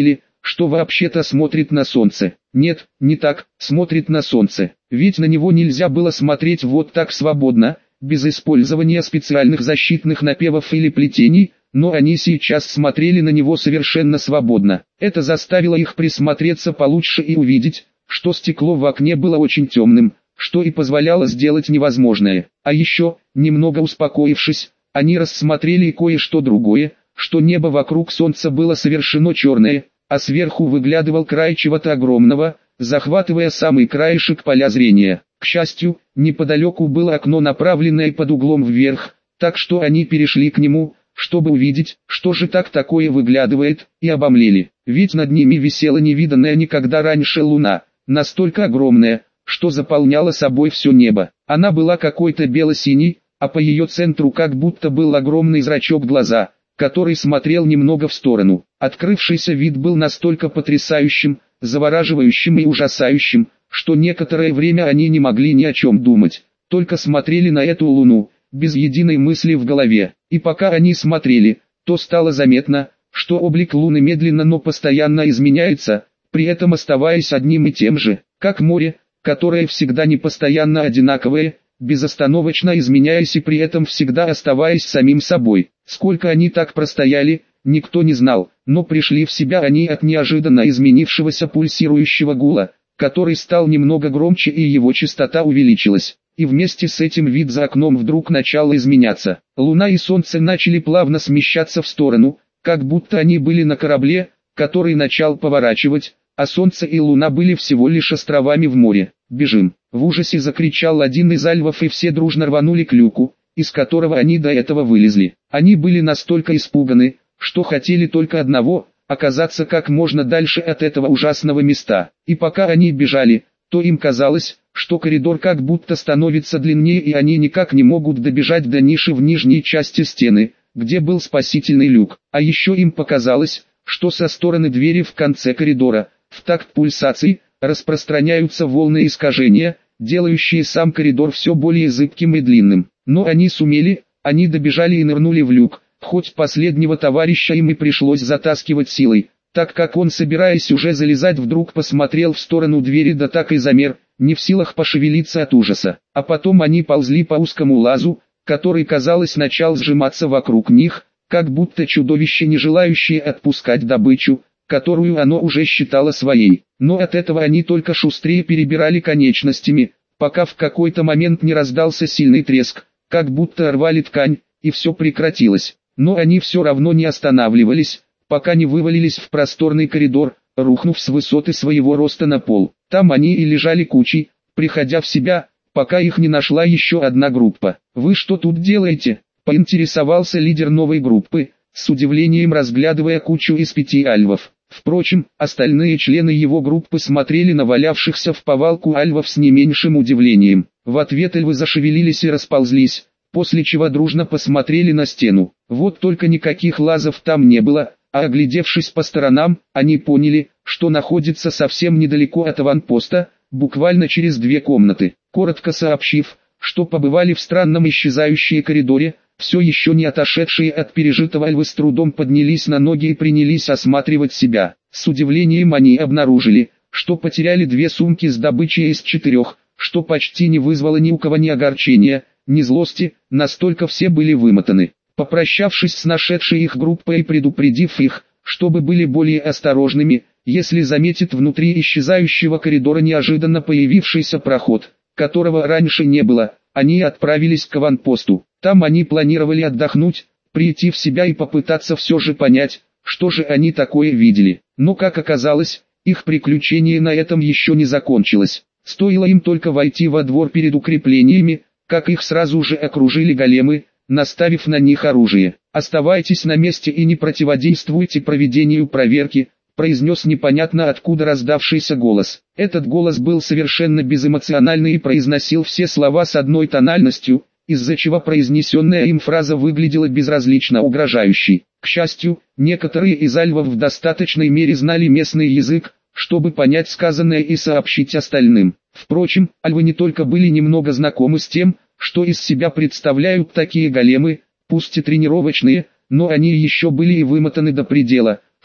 что вообще-то смотрит на солнце. Нет, не так, смотрит на солнце. Ведь на него нельзя было смотреть вот так свободно, без использования специальных защитных напевов или плетений, но они сейчас смотрели на него совершенно свободно. Это заставило их присмотреться получше и увидеть, что стекло в окне было очень темным, что и позволяло сделать невозможное. А еще, немного успокоившись, они рассмотрели и кое-что другое, что небо вокруг солнца было совершенно черное, а сверху выглядывал край чего-то огромного, захватывая самый краешек поля зрения. К счастью, неподалеку было окно, направленное под углом вверх, так что они перешли к нему, чтобы увидеть, что же так такое выглядывает, и обомлели. Ведь над ними висела невиданная никогда раньше луна, настолько огромная, что заполняла собой все небо. Она была какой-то бело-синей, а по ее центру как будто был огромный зрачок глаза, который смотрел немного в сторону. Открывшийся вид был настолько потрясающим, завораживающим и ужасающим, что некоторое время они не могли ни о чем думать, только смотрели на эту луну, без единой мысли в голове. И пока они смотрели, то стало заметно, что облик луны медленно, но постоянно изменяется, при этом оставаясь одним и тем же, как море, которое всегда непостоянно одинаковое, безостановочно изменяясь и при этом всегда оставаясь самим собой. Сколько они так простояли, никто не знал, но пришли в себя они от неожиданно изменившегося пульсирующего гула, который стал немного громче и его частота увеличилась. И вместе с этим вид за окном вдруг начал изменяться. Луна и солнце начали плавно смещаться в сторону, как будто они были на корабле, который начал поворачивать, а солнце и луна были всего лишь островами в море. «Бежим!» — в ужасе закричал один из альвов, и все дружно рванули к люку, из которого они до этого вылезли. Они были настолько испуганы, что хотели только одного — оказаться как можно дальше от этого ужасного места. И пока они бежали, то им казалось, что коридор как будто становится длиннее, и они никак не могут добежать до ниши в нижней части стены, где был спасительный люк. А еще им показалось, что со стороны двери в конце коридора, в такт пульсаций, распространяются волны искажения, делающие сам коридор все более зыбким и длинным. Но они сумели, они добежали и нырнули в люк, хоть последнего товарища им и пришлось затаскивать силой, так как он, собираясь уже залезать, вдруг посмотрел в сторону двери, да так и замер, не в силах пошевелиться от ужаса. А потом они ползли по узкому лазу, который, казалось, начал сжиматься вокруг них, как будто чудовище, не желающее отпускать добычу, которую оно уже считало своей. Но от этого они только шустрее перебирали конечностями, пока в какой-то момент не раздался сильный треск, как будто рвали ткань, и все прекратилось. Но они все равно не останавливались, пока не вывалились в просторный коридор, рухнув с высоты своего роста на пол. Там они и лежали кучей, приходя в себя, пока их не нашла еще одна группа. «Вы что тут делаете?» — поинтересовался лидер новой группы, с удивлением разглядывая кучу из пяти альвов. Впрочем, остальные члены его группы смотрели на валявшихся в повалку альвов с не меньшим удивлением. В ответ альвы зашевелились и расползлись, после чего дружно посмотрели на стену. Вот только никаких лазов там не было, а оглядевшись по сторонам, они поняли, что находится совсем недалеко от аванпоста, буквально через две комнаты. Коротко сообщив, что побывали в странном исчезающем коридоре, все еще не отошедшие от пережитого альвы с трудом поднялись на ноги и принялись осматривать себя. С удивлением они обнаружили, что потеряли две сумки с добычей из четырех, что почти не вызвало ни у кого ни огорчения, ни злости, настолько все были вымотаны. Попрощавшись с нашедшей их группой и предупредив их, чтобы были более осторожными, если заметят внутри исчезающего коридора неожиданно появившийся проход, которого раньше не было, они отправились к аванпосту. Там они планировали отдохнуть, прийти в себя и попытаться все же понять, что же они такое видели. Но, как оказалось, их приключение на этом еще не закончилось. Стоило им только войти во двор перед укреплениями, как их сразу же окружили големы, наставив на них оружие. «Оставайтесь на месте и не противодействуйте проведению проверки», произнес непонятно откуда раздавшийся голос. Этот голос был совершенно безэмоциональный и произносил все слова с одной тональностью, из-за чего произнесенная им фраза выглядела безразлично угрожающей. К счастью, некоторые из альвов в достаточной мере знали местный язык, чтобы понять сказанное и сообщить остальным. Впрочем, альвы не только были немного знакомы с тем, что из себя представляют такие големы, пусть и тренировочные, но они еще были и вымотаны до предела,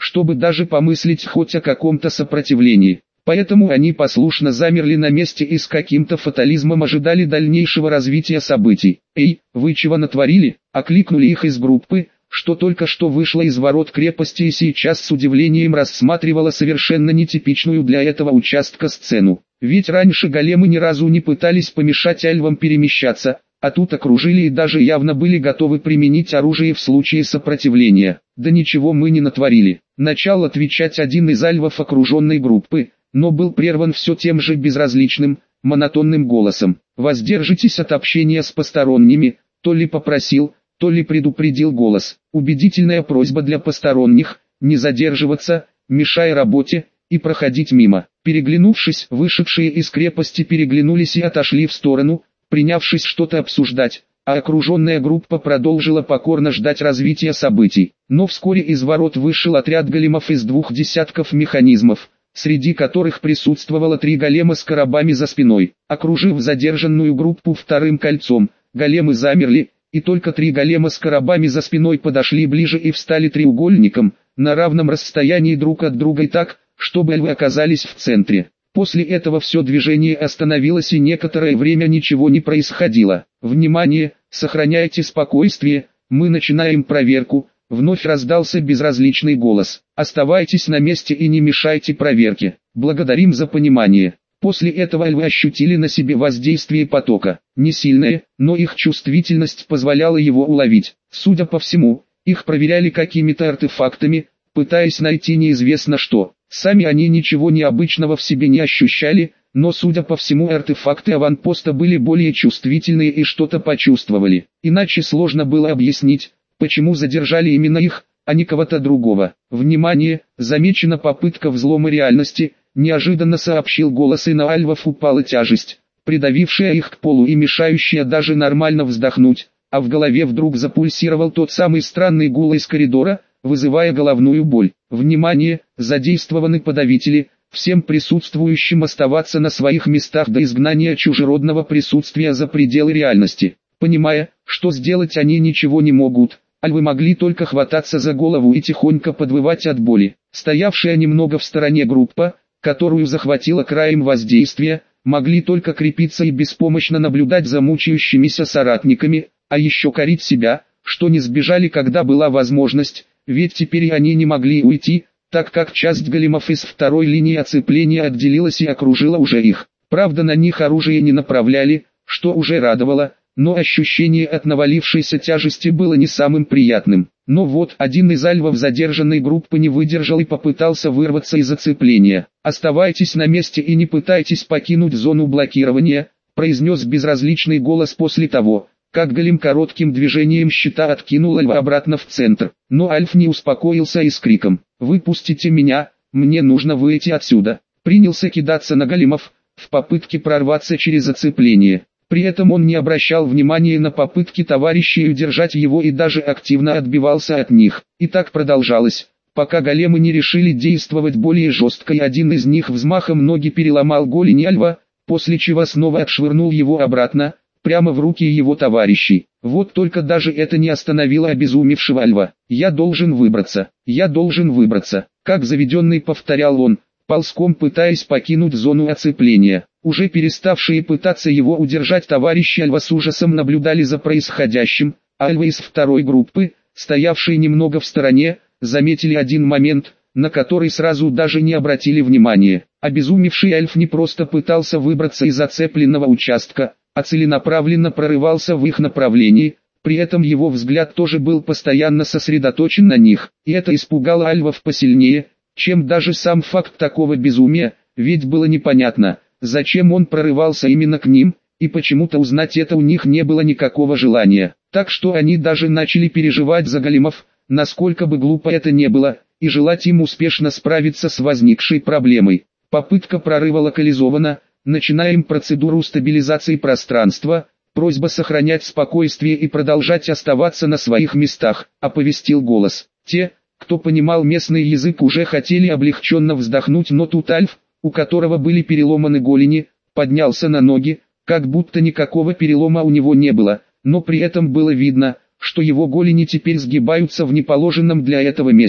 чтобы даже помыслить хоть о каком-то сопротивлении. Поэтому они послушно замерли на месте и с каким-то фатализмом ожидали дальнейшего развития событий. «Эй, вы чего натворили?» – окликнули их из группы, что только что вышла из ворот крепости и сейчас с удивлением рассматривала совершенно нетипичную для этого участка сцену. Ведь раньше големы ни разу не пытались помешать альвам перемещаться, а тут окружили и даже явно были готовы применить оружие в случае сопротивления. «Да ничего мы не натворили», – начал отвечать один из альвов окруженной группы, но был прерван все тем же безразличным, монотонным голосом. «Воздержитесь от общения с посторонними», – то ли попросил, то ли предупредил голос. Убедительная просьба для посторонних, не задерживаться, мешая работе, и проходить мимо. Переглянувшись, вышедшие из крепости переглянулись и отошли в сторону, принявшись что-то обсуждать, а окруженная группа продолжила покорно ждать развития событий. Но вскоре из ворот вышел отряд големов из двух десятков механизмов, среди которых присутствовало три голема с коробами за спиной. Окружив задержанную группу вторым кольцом, големы замерли, и только три голема с коробами за спиной подошли ближе и встали треугольником, на равном расстоянии друг от друга и так, чтобы альвы оказались в центре. После этого все движение остановилось и некоторое время ничего не происходило. «Внимание, сохраняйте спокойствие, мы начинаем проверку», — вновь раздался безразличный голос. «Оставайтесь на месте и не мешайте проверке. Благодарим за понимание». После этого альвы ощутили на себе воздействие потока. Не сильное, но их чувствительность позволяла его уловить. Судя по всему, их проверяли какими-то артефактами, пытаясь найти неизвестно что. Сами они ничего необычного в себе не ощущали, но судя по всему артефакты аванпоста были более чувствительные и что-то почувствовали. Иначе сложно было объяснить, почему задержали именно их, а не кого-то другого. «Внимание, замечена попытка взлома реальности», — неожиданно сообщил голос, и на альвов упала тяжесть, придавившая их к полу и мешающая даже нормально вздохнуть, а в голове вдруг запульсировал тот самый странный гул из коридора, вызывая головную боль. «Внимание, задействованы подавители, всем присутствующим оставаться на своих местах до изгнания чужеродного присутствия за пределы реальности». Понимая, что сделать они ничего не могут, альвы могли только хвататься за голову и тихонько подвывать от боли. Стоявшая немного в стороне группа, которую захватило краем воздействия, могли только крепиться и беспомощно наблюдать за мучающимися соратниками, а еще корить себя, что не сбежали, когда была возможность, ведь теперь и они не могли уйти, так как часть големов из второй линии оцепления отделилась и окружила уже их. Правда, на них оружие не направляли, что уже радовало, но ощущение от навалившейся тяжести было не самым приятным. Но вот один из альвов задержанной группы не выдержал и попытался вырваться из оцепления. «Оставайтесь на месте и не пытайтесь покинуть зону блокирования», — произнес безразличный голос после того, как голем коротким движением щита откинул альва обратно в центр. Но альф не успокоился и с криком «Выпустите меня, мне нужно выйти отсюда!» принялся кидаться на големов, в попытке прорваться через оцепление. При этом он не обращал внимания на попытки товарищей удержать его и даже активно отбивался от них. И так продолжалось, пока големы не решили действовать более жестко, и один из них взмахом ноги переломал голень альва, после чего снова отшвырнул его обратно, прямо в руки его товарищей. Вот только даже это не остановило обезумевшего альва. «Я должен выбраться, я должен выбраться», как заведенный повторял он, ползком пытаясь покинуть зону оцепления. Уже переставшие пытаться его удержать товарищи альва с ужасом наблюдали за происходящим, а альвы из второй группы, стоявшие немного в стороне, заметили один момент, на который сразу даже не обратили внимания. Обезумевший альф не просто пытался выбраться из зацепленного участка, а целенаправленно прорывался в их направлении, при этом его взгляд тоже был постоянно сосредоточен на них, и это испугало альвов посильнее, чем даже сам факт такого безумия, ведь было непонятно, зачем он прорывался именно к ним, и почему-то узнать это у них не было никакого желания. Так что они даже начали переживать за големов, насколько бы глупо это не было, и желать им успешно справиться с возникшей проблемой. Попытка прорыва локализована, начинаем процедуру стабилизации пространства, просьба сохранять спокойствие и продолжать оставаться на своих местах, оповестил голос. Те, кто понимал местный язык, уже хотели облегченно вздохнуть, но тут альф, у которого были переломаны голени, поднялся на ноги, как будто никакого перелома у него не было, но при этом было видно, что его голени теперь сгибаются в неположенном для этого месте.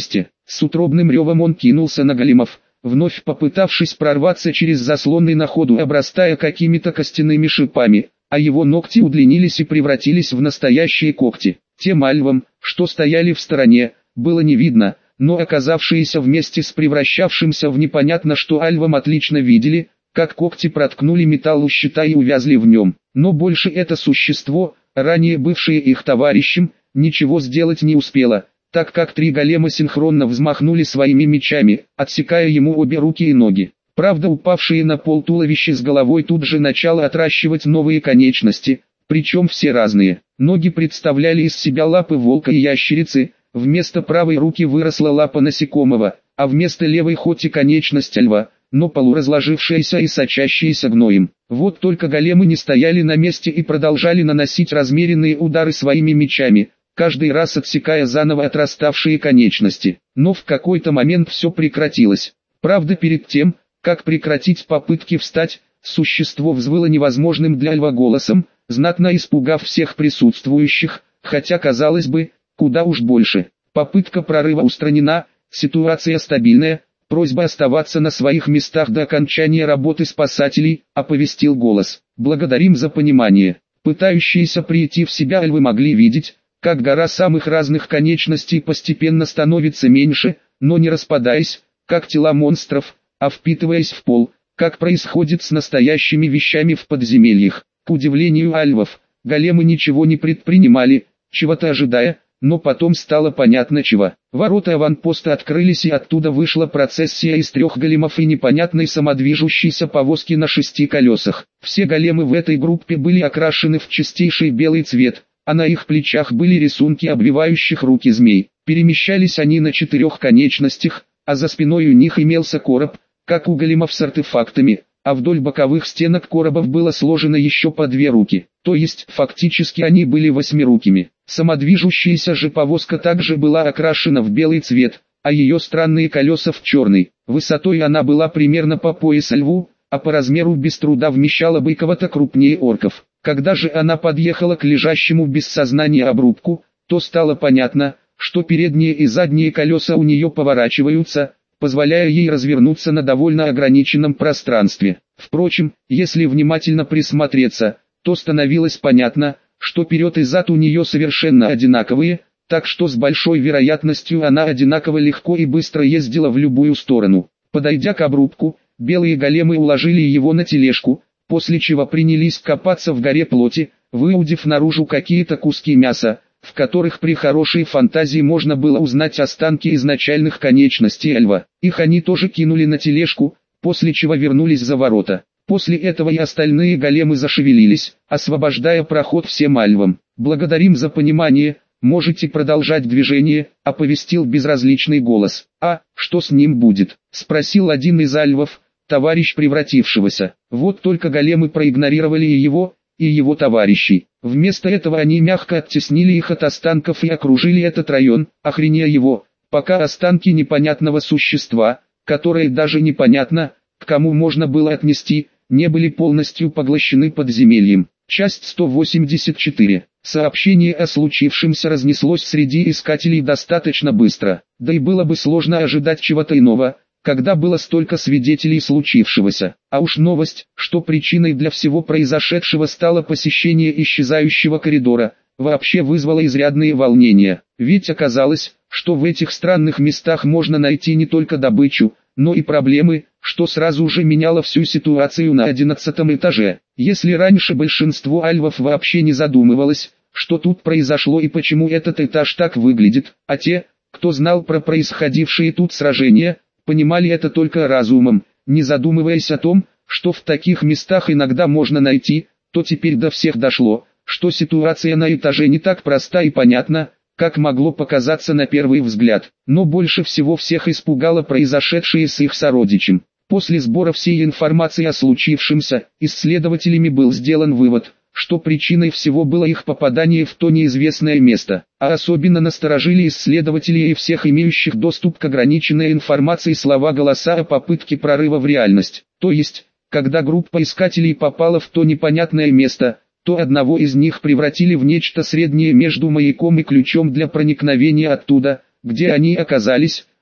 С утробным ревом он кинулся на големов, вновь попытавшись прорваться через заслоны на ходу, обрастая какими-то костяными шипами, а его ногти удлинились и превратились в настоящие когти. Тем альвам, что стояли в стороне, было не видно, но оказавшиеся вместе с превращавшимся в непонятно что альвом отлично видели, как когти проткнули металл у щита и увязли в нем. Но больше это существо, ранее бывшее их товарищем, ничего сделать не успело, так как три голема синхронно взмахнули своими мечами, отсекая ему обе руки и ноги. Правда, упавшие на пол туловище с головой тут же начало отращивать новые конечности, причем все разные. Ноги представляли из себя лапы волка и ящерицы, вместо правой руки выросла лапа насекомого, а вместо левой хоть и конечность льва, но полуразложившаяся и сочащаяся гноем. Вот только големы не стояли на месте и продолжали наносить размеренные удары своими мечами, каждый раз отсекая заново отраставшие конечности. Но в какой-то момент все прекратилось. Правда, перед тем, как прекратить попытки встать, существо взвыло невозможным для льва голосом, знатно испугав всех присутствующих, хотя, казалось бы, куда уж больше. Попытка прорыва устранена, ситуация стабильная, просьба оставаться на своих местах до окончания работы спасателей, оповестил голос. Благодарим за понимание. Пытающиеся прийти в себя львы могли видеть, как гора самых разных конечностей постепенно становится меньше, но не распадаясь, как тела монстров, а впитываясь в пол, как происходит с настоящими вещами в подземельях. К удивлению альвов, големы ничего не предпринимали, чего-то ожидая, но потом стало понятно чего. Ворота аванпоста открылись и оттуда вышла процессия из трех големов и непонятной самодвижущейся повозки на шести колесах. Все големы в этой группе были окрашены в чистейший белый цвет, а на их плечах были рисунки обвивающих руки змей. Перемещались они на четырех конечностях, а за спиной у них имелся короб, как у големов с артефактами, а вдоль боковых стенок коробов было сложено еще по две руки, то есть фактически они были восьмирукими. Самодвижущаяся же повозка также была окрашена в белый цвет, а ее странные колеса в черный. Высотой она была примерно по пояс льву, а по размеру без труда вмещала бы кого-то крупнее орков. Когда же она подъехала к лежащему без сознания обрубку, то стало понятно, что передние и задние колеса у нее поворачиваются, позволяя ей развернуться на довольно ограниченном пространстве. Впрочем, если внимательно присмотреться, то становилось понятно, что вперед и зад у нее совершенно одинаковые, так что с большой вероятностью она одинаково легко и быстро ездила в любую сторону. Подойдя к обрубку, белые големы уложили его на тележку, после чего принялись копаться в горе плоти, выудив наружу какие-то куски мяса, в которых при хорошей фантазии можно было узнать останки изначальных конечностей льва. Их они тоже кинули на тележку, после чего вернулись за ворота. После этого и остальные големы зашевелились, освобождая проход всем альвам. «Благодарим за понимание, можете продолжать движение», — оповестил безразличный голос. «А, что с ним будет?» — спросил один из альвов, товарищ превратившегося. Вот только големы проигнорировали и его, и его товарищей. Вместо этого они мягко оттеснили их от останков и окружили этот район, охраняя его, пока останки непонятного существа, которое даже непонятно, к кому можно было отнести, не были полностью поглощены подземельем. Часть сто восемьдесят четыре. Сообщение о случившемся разнеслось среди искателей достаточно быстро, да и было бы сложно ожидать чего-то иного, когда было столько свидетелей случившегося. А уж новость, что причиной для всего произошедшего стало посещение исчезающего коридора, вообще вызвала изрядные волнения. Ведь оказалось, что в этих странных местах можно найти не только добычу, но и проблемы, что сразу же меняло всю ситуацию на одиннадцатом этаже. Если раньше большинство альвов вообще не задумывалось, что тут произошло и почему этот этаж так выглядит, а те, кто знал про происходившие тут сражения, понимали это только разумом, не задумываясь о том, что в таких местах иногда можно найти, то теперь до всех дошло, что ситуация на этаже не так проста и понятна, как могло показаться на первый взгляд. Но больше всего всех испугало произошедшее с их сородичем. После сбора всей информации о случившемся, исследователями был сделан вывод, что причиной всего было их попадание в то неизвестное место. А особенно насторожили исследователей и всех имеющих доступ к ограниченной информации слова голоса о попытке прорыва в реальность. То есть, когда группа искателей попала в то непонятное место, то одного из них превратили в нечто среднее между маяком и ключом для проникновения оттуда, где они оказались,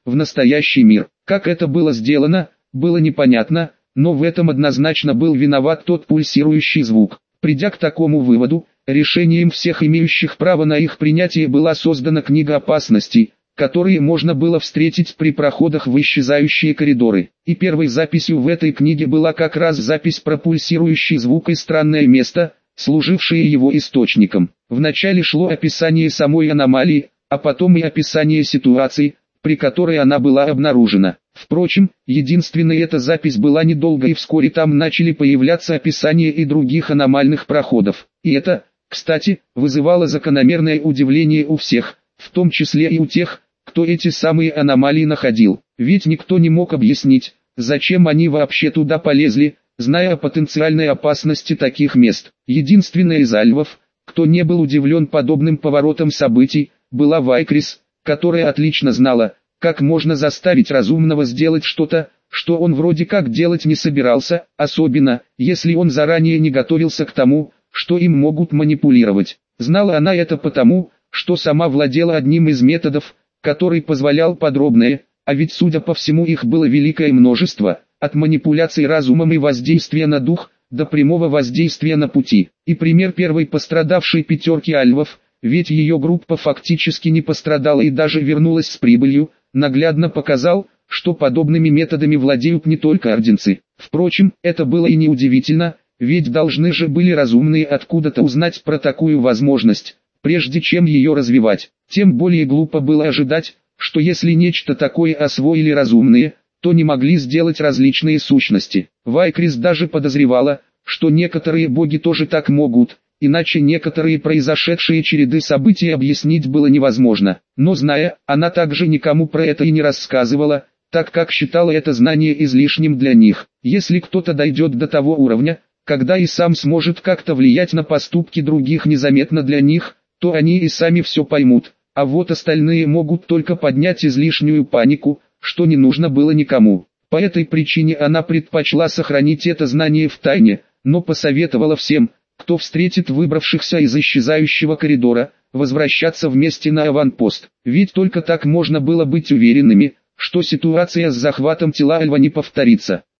в настоящий мир. Как это было сделано, было непонятно, но в этом однозначно был виноват тот пульсирующий звук. Придя к такому выводу, решением всех имеющих право на их принятие была создана книга опасностей, которые можно было встретить при проходах в исчезающие коридоры. И первой записью в этой книге была как раз запись про пульсирующий звук и странное место, служившее его источником. Вначале шло описание самой аномалии, а потом и описание ситуации, при которой она была обнаружена. Впрочем, единственной эта запись была недолго, и вскоре там начали появляться описания и других аномальных проходов. И это, кстати, вызывало закономерное удивление у всех, в том числе и у тех, кто эти самые аномалии находил. Ведь никто не мог объяснить, зачем они вообще туда полезли, зная о потенциальной опасности таких мест. Единственная из альвов, кто не был удивлен подобным поворотом событий, была Вайкрис, которая отлично знала, как можно заставить разумного сделать что-то, что он вроде как делать не собирался, особенно, если он заранее не готовился к тому, что им могут манипулировать. Знала она это потому, что сама владела одним из методов, который позволял подробное, а ведь судя по всему их было великое множество, от манипуляций разумом и воздействия на дух, до прямого воздействия на пути. И пример первой пострадавшей пятерки альвов, ведь ее группа фактически не пострадала и даже вернулась с прибылью, наглядно показал, что подобными методами владеют не только орденцы. Впрочем, это было и неудивительно, ведь должны же были разумные откуда-то узнать про такую возможность, прежде чем ее развивать. Тем более глупо было ожидать, что если нечто такое освоили разумные, то не могли сделать различные сущности. Вайкрис даже подозревала, что некоторые боги тоже так могут, иначе некоторые произошедшие череды событий объяснить было невозможно. Но зная, она также никому про это и не рассказывала, так как считала это знание излишним для них. Если кто-то дойдет до того уровня, когда и сам сможет как-то влиять на поступки других незаметно для них, то они и сами все поймут, а вот остальные могут только поднять излишнюю панику, что не нужно было никому. По этой причине она предпочла сохранить это знание в тайне, но посоветовала всем, кто встретит выбравшихся из исчезающего коридора, возвращаться вместе на аванпост. Ведь только так можно было быть уверенными, что ситуация с захватом тела Альва не повторится.